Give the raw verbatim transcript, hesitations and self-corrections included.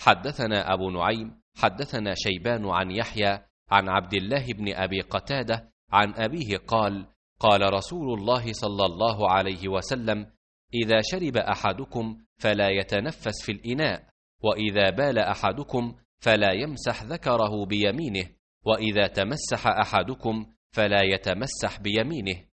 حدثنا أبو نعيم حدثنا شيبان عن يحيى عن عبد الله بن أبي قتادة عن أبيه قال قال رسول الله صلى الله عليه وسلم: إذا شرب أحدكم فلا يتنفس في الإناء، وإذا بال أحدكم فلا يمسح ذكره بيمينه، وإذا تمسح أحدكم فلا يتمسح بيمينه.